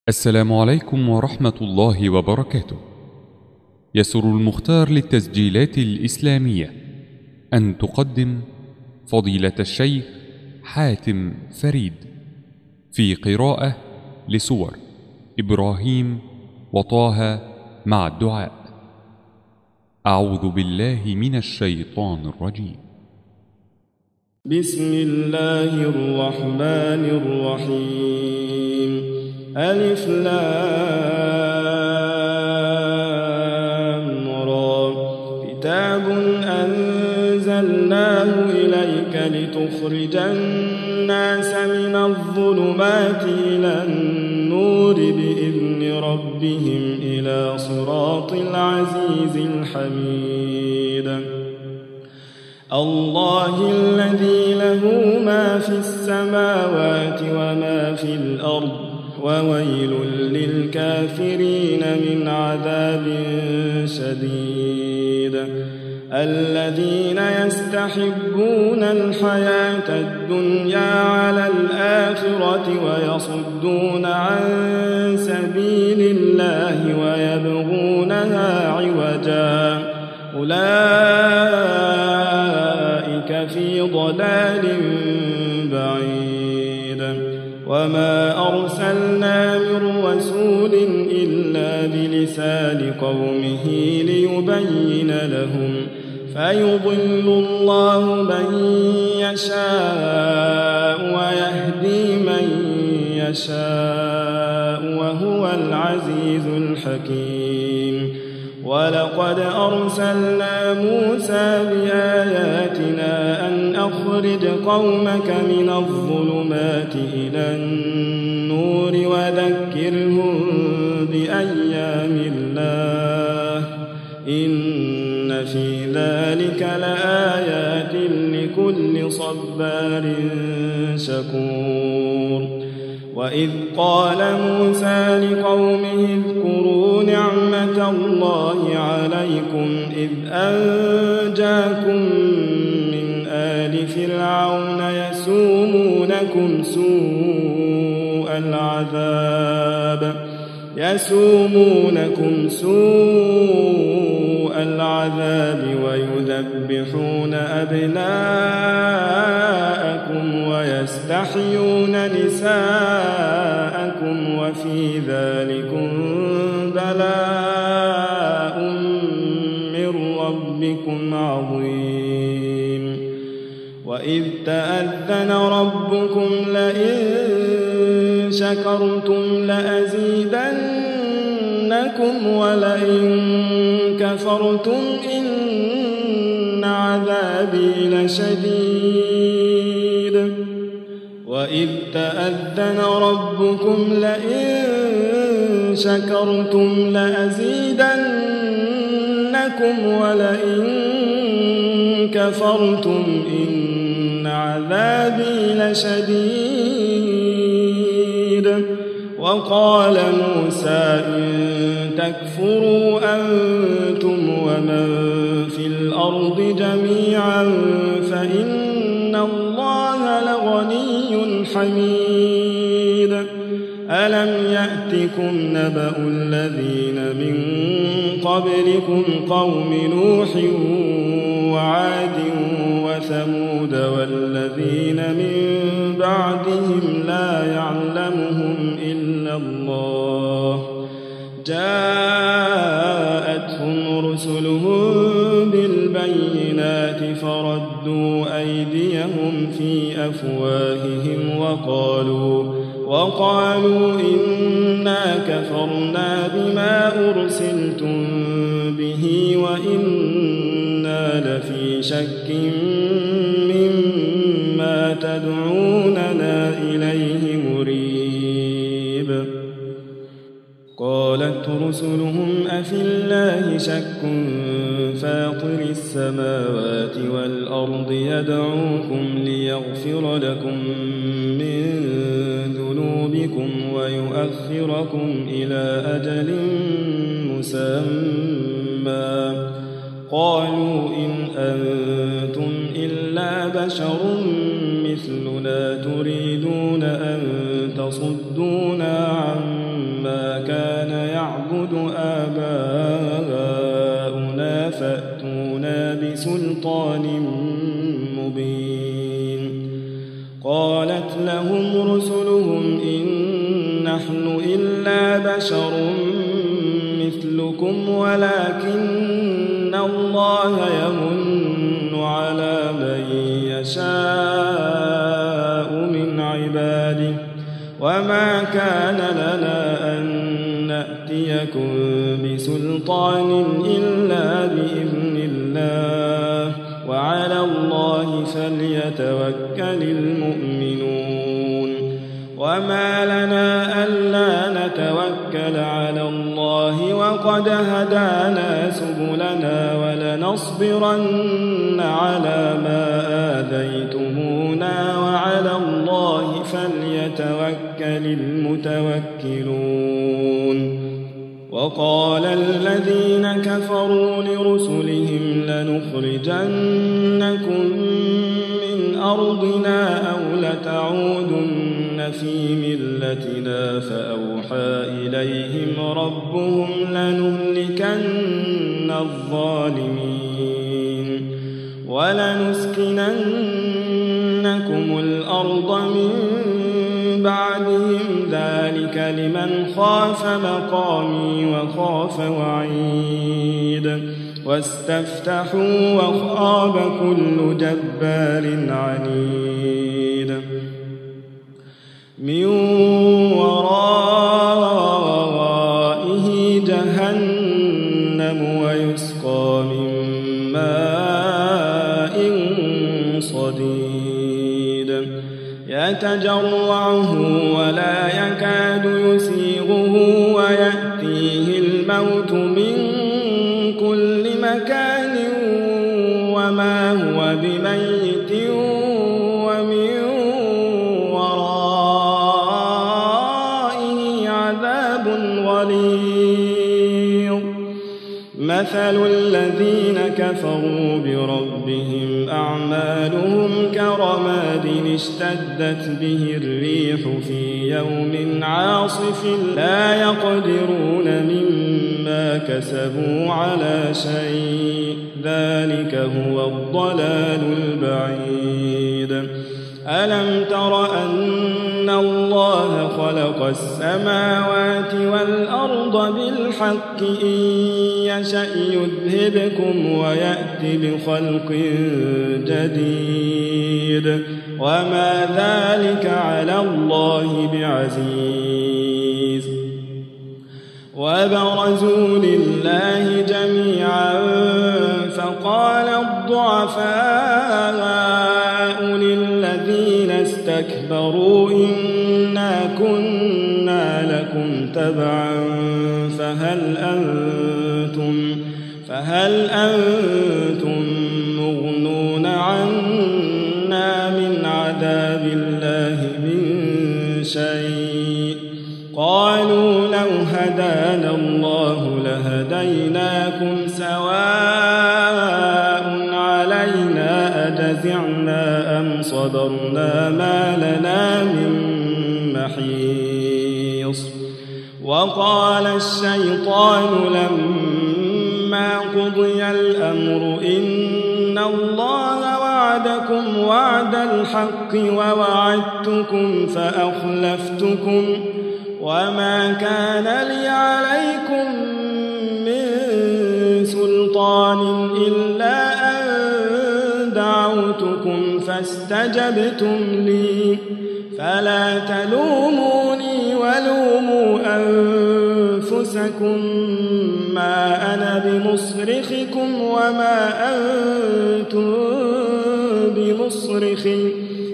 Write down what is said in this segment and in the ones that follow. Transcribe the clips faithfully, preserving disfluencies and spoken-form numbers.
السلام عليكم ورحمة الله وبركاته. يسر المختار للتسجيلات الإسلامية أن تقدم فضيلة الشيخ حاتم فريد في قراءة لسور إبراهيم وطه مع الدعاء. أعوذ بالله من الشيطان الرجيم. بسم الله الرحمن الرحيم. ألف لام را. كتاب أنزلناه إليك لتخرج الناس من الظلمات إلى النور بإذن ربهم إلى صراط العزيز الحميد. الله الذي له ما في السماوات وما في الأرض وويل للكافرين من عذاب شديد. الذين يستحبون الحياة الدنيا على الآخرة ويصدون عن سبيل الله ويبغونها عوجا أولئك في ضلال بعيد. وما أرسلنا من رسول إلا بلسان قومه ليبين لهم فيضل الله من يشاء ويهدي من يشاء وهو العزيز الحكيم. ولقد أرسلنا موسى بآياتنا أن أخرج قومك من الظلمات إلى النور وذكرهم بأيام الله إن في ذلك لآيات لكل صبار شكور. وإذ قال موسى لقومه اذكروا نعمة الله عليكم إذ أنجاكم من آل فرعون يسومونكم سوء العذاب يسومونكم سوء العذاب ويذبحون أبناءكم ويستحيون نساءكم وفي ذلكم بلاء من ربكم عظيم. وإذ تأذن ربكم لئن شكرتم لأزيدنكم ولئن كفرتم إن عذابي لشديد. وإذ تأذن ربكم لئن شكرتم لأزيدنكم ولئن كفرتم إن عذابي لشديد. وقال موسى إن تكفروا أنتم ومن في الأرض جميعا فإن الله لغني حميد. ألم يأتكم نبأ الذين من قبلكم قوم نوح وعاد وثمود والذين من بعدهم لا يعلمهم إلا الله جاءتهم رسلهم بالبينات فردوا أيديهم في أفواههم وقالوا وقالوا إنا كفرنا بما أرسلتم به وإنا لفي شك مما تدعوننا إليه مريب. قالت رسلهم أفي الله شك فاطر السماوات والأرض يدعوكم ليغفر لكم من ذنوبكم ويؤخركم إلى أجل مسمى. قالوا إن أنتم إلا بشر مثلنا تريدون أن تصدونا عما قالت لهم رسلهم إن نحن إلا بشر مثلكم ولكن الله يمن على من يشاء من عباده وما كان لنا أن نأتيكم بسلطان إلا بإذن الله وعلى الله فليتوكل المؤمنون وما لنا ألا نتوكل على الله وقد هدانا سبلنا ولنصبرن على ما آذيتمونا وعلى الله فليتوكل المتوكلون وقال الذين كفروا لرسلهم لنخرجنكم من أرضنا أو لتعودن في ملتنا فأوحى إليهم ربهم لنهلكن الظالمين ولنسكننكم الأرض من بعدهم ذلك لمن خاف مقامي وخاف وعيد واستفتحوا وخاب كل جبار عنيد من ورائه جهنم ويسقى من ماء صديد يتجرعه ولا يكاد يسيغه ويأتيه الموت من كل مكان وما هو بميت ومن ورائه عذاب غليظ مثل الذين كفروا بربهم أعمالهم كرماد اشتدت به الريح في يوم عاصف لا يقدرون مما كسبوا على شيء ذلك هو الضلال البعيد ألم تر أن الله خلق السماوات والأرض بالحق إن يشأ يذهبكم ويأتي بخلق جديد وما ذلك على الله بعزيز وبرزوا لله جميعا فقال الضعفاء للذين استكبروا إنا كنا لكم تبعا فهل أنتم فهل أنتم مغنون عنا من عذاب الله من شيء قالوا لو هدانا الله لهديناكم سواء علينا أجزعنا أم صبرنا ما لنا من محيص وقال الشيطان لما قضي الأمر إن الله وعدكم وعد الحق ووعدتكم فأخلفتكم وما كان لي عليكم من سلطان إلا أن دعوتكم فاستجبتم لي فلا تلوموني ولوموا أنفسكم ما أنا بمصرخكم وما أنتم بمصرخي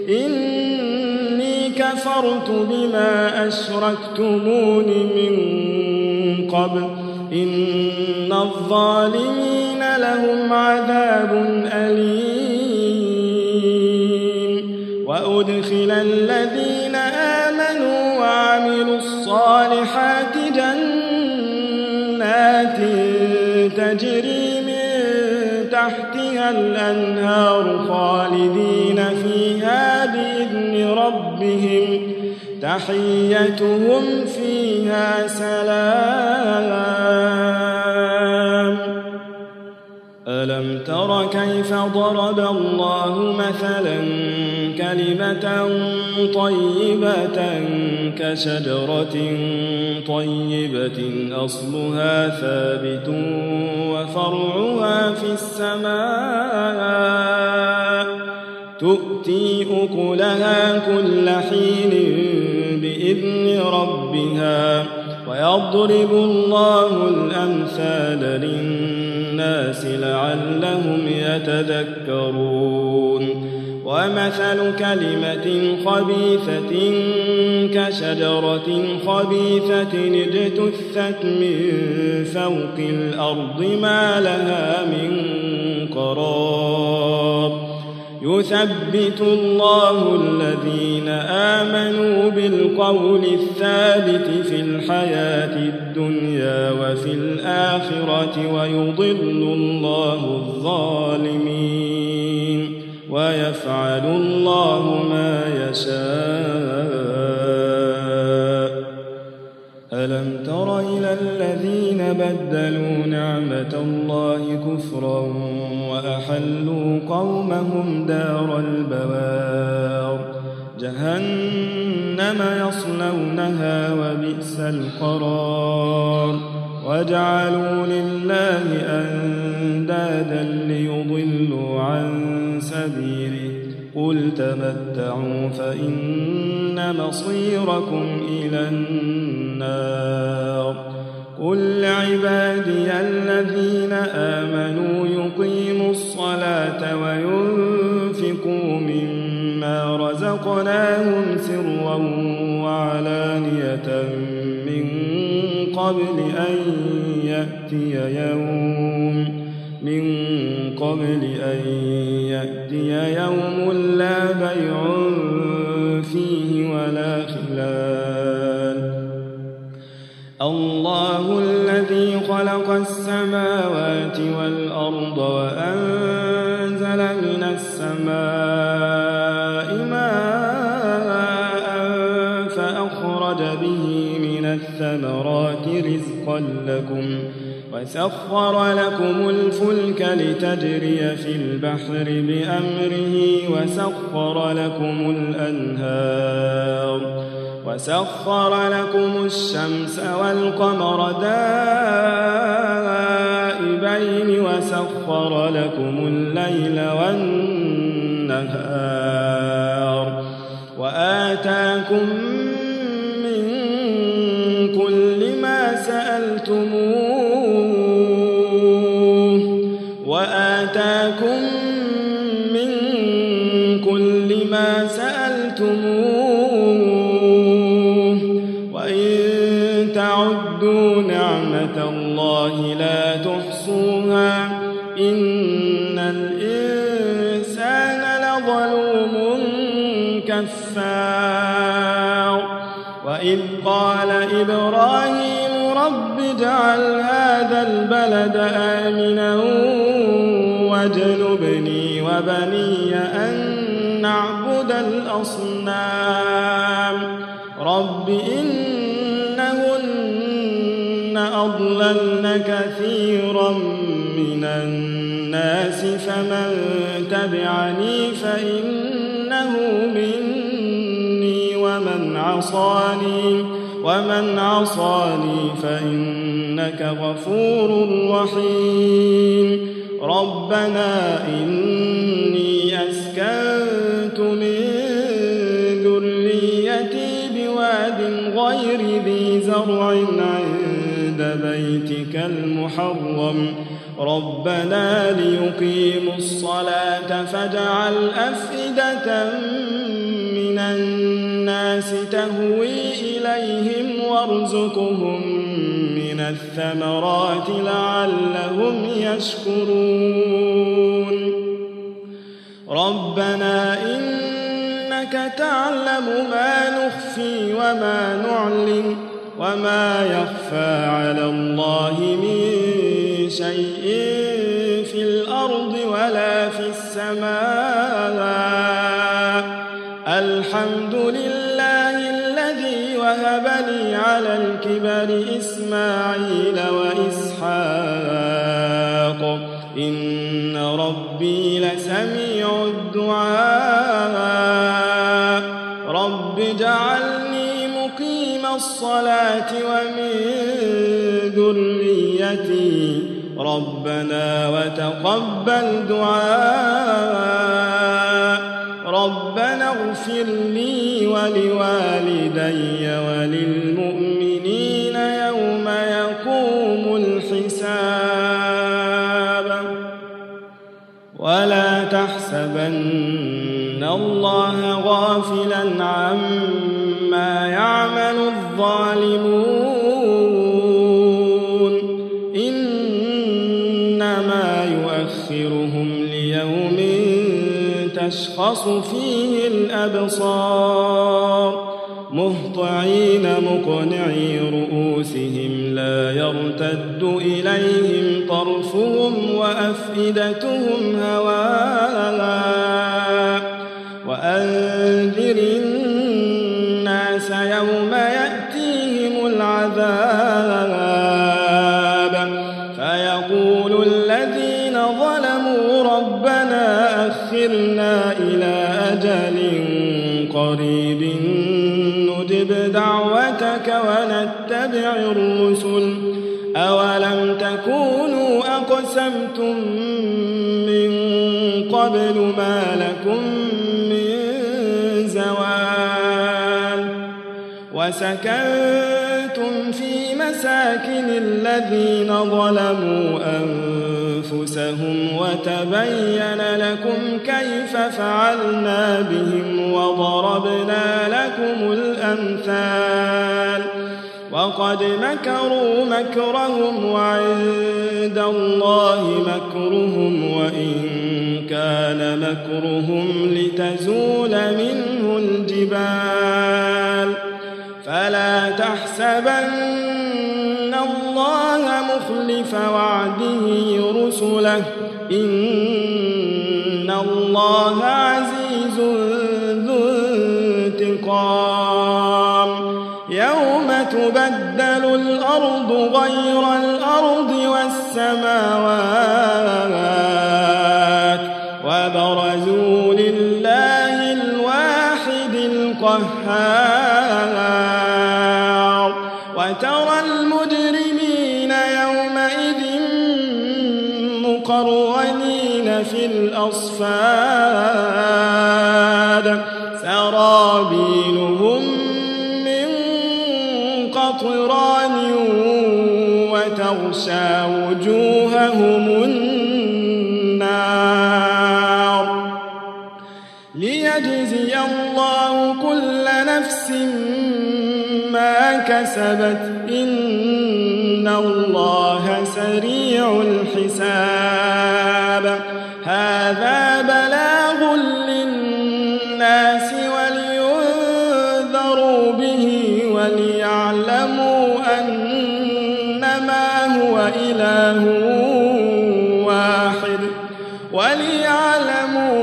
إني كفرت بما أشركتمون من قبل إن الظالمين لهم عذاب أليم وأدخل الذين آمنوا وعملوا الصالحات جنات تجري من تحتها الأنهار خالدين فيها بإذن ربهم تحيتهم فيها سلام ألم تر كيف ضرب الله مثلا كلمة طيبة كشجرة طيبة أصلها ثابت وفرعها في السماء تؤتي أكلها كل حين بإذن ربها ويضرب الله الأمثال للناس لعلهم يتذكرون ومثل كلمة خبيثة كشجرة خبيثة اجتثت من فوق الأرض ما لها من قرار يثبت الله الذين آمنوا بالقول الثابت في الحياة الدنيا وفي الآخرة ويضل الله الظالمين ويفعل الله ما يشاء. ألم تر إلى الذين بدلوا نعمة الله كفرا وأحلوا قومهم دار البوار جهنم يصلونها وبئس القرار وجعلوا لله أندادا ليضلوا عن سبيله قل تمتعوا فإن مصيركم إلى النار قل لعبادي الذين آمنوا يقيموا الصلاة وينفقوا مما رزقناهم سرا وعلانية من قبل أن يأتي يوم من قبل أن يأتي يوم لا بيع فيه ولا خلال الله الذي خلق السماوات والأرض وأنزل من السماء ماء فأخرج به من الثمرات رزقا لكم وسخر لكم الفلك لتجري في البحر بأمره وسخر لكم الأنهار وسخر لكم الشمس والقمر دائبين وسخر لكم الليل والنهار وآتاكم من كل ما سألتموه وآتاكم من كل ما سألتموه وإن تعدوا نعمة الله لا تحصوها إن الإنسان لظلوم كفار وإذ قال إبراهيم رب اجعل هذا البلد آمنا واجنبني وبني أن نعبد الأصنام رب إنهن أضللن كثيرا من الناس فمن تبعني فإنه مني ومن عصاني ومن عصاني فإنك غفور رحيم ربنا إني أسكنت من ذريتي بواد غير ذي زرع عند بيتك المحرم ربنا ليقيموا الصلاة فاجعل أفئدة من الناس تهوي إليهم وارزقهم من الثمرات لعلهم يشكرون ربنا إنك تعلم ما نخفي وما نعلن وما يخفى على الله من شيء في الأرض ولا في السماء الحمد لله الذي وهب لي على الكبر إسماعيل وإسحاق إن ربي لسميع الدعاء رب اجعلني مقيم الصلاة ومن ذريتي ربنا وتقبل دعاء ربنا اغفر لي ولوالدي وللمؤمنين يوم يقوم الحساب ولا تحسبن الله غافلا عما يعمل الظالمون إنما يؤخرهم ليوم تشخص فيه الأبصار مهطعين مقنعي رؤوسهم لا يرتد إليهم طرفهم وأفئدتهم هواء وأنذر الناس يوم يأتيهم العذاب فيقول الذين ظلموا ربنا أخرنا إلى أجل قريب نجب دعوتك ونتبع الرسل أولم تكونوا أقسمتم من قبل ما لكم من زوال وسكنتم في مساكن الذين ظلموا أنفسهم وتبين لكم كيف فعلنا بهم وضربنا لكم الأمثال وقد مكروا مكرهم وعند الله مكرهم وإن كان مكرهم لتزول منه الجبال فلا تحسبن الله مخلف وعده رسله إن الله عزيز ذو انتقام يوم تبدل الأرض غير الأرض والسماوات وبرزوا لله الواحد القهار وترى المجرمين يومئذ مقرنين في الأصفاد سرابيلهم قطران وتغشى وجوههم النار ليجزي الله كل نفس ما كسبت إن الله سريع الحساب هذا بلاغ للناس ولينذروا به وليعلموا أنما هو إله واحد وليعلموا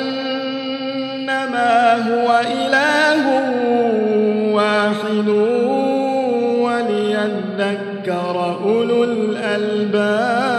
أنما هو إله واحد وليذكر أولو الألباب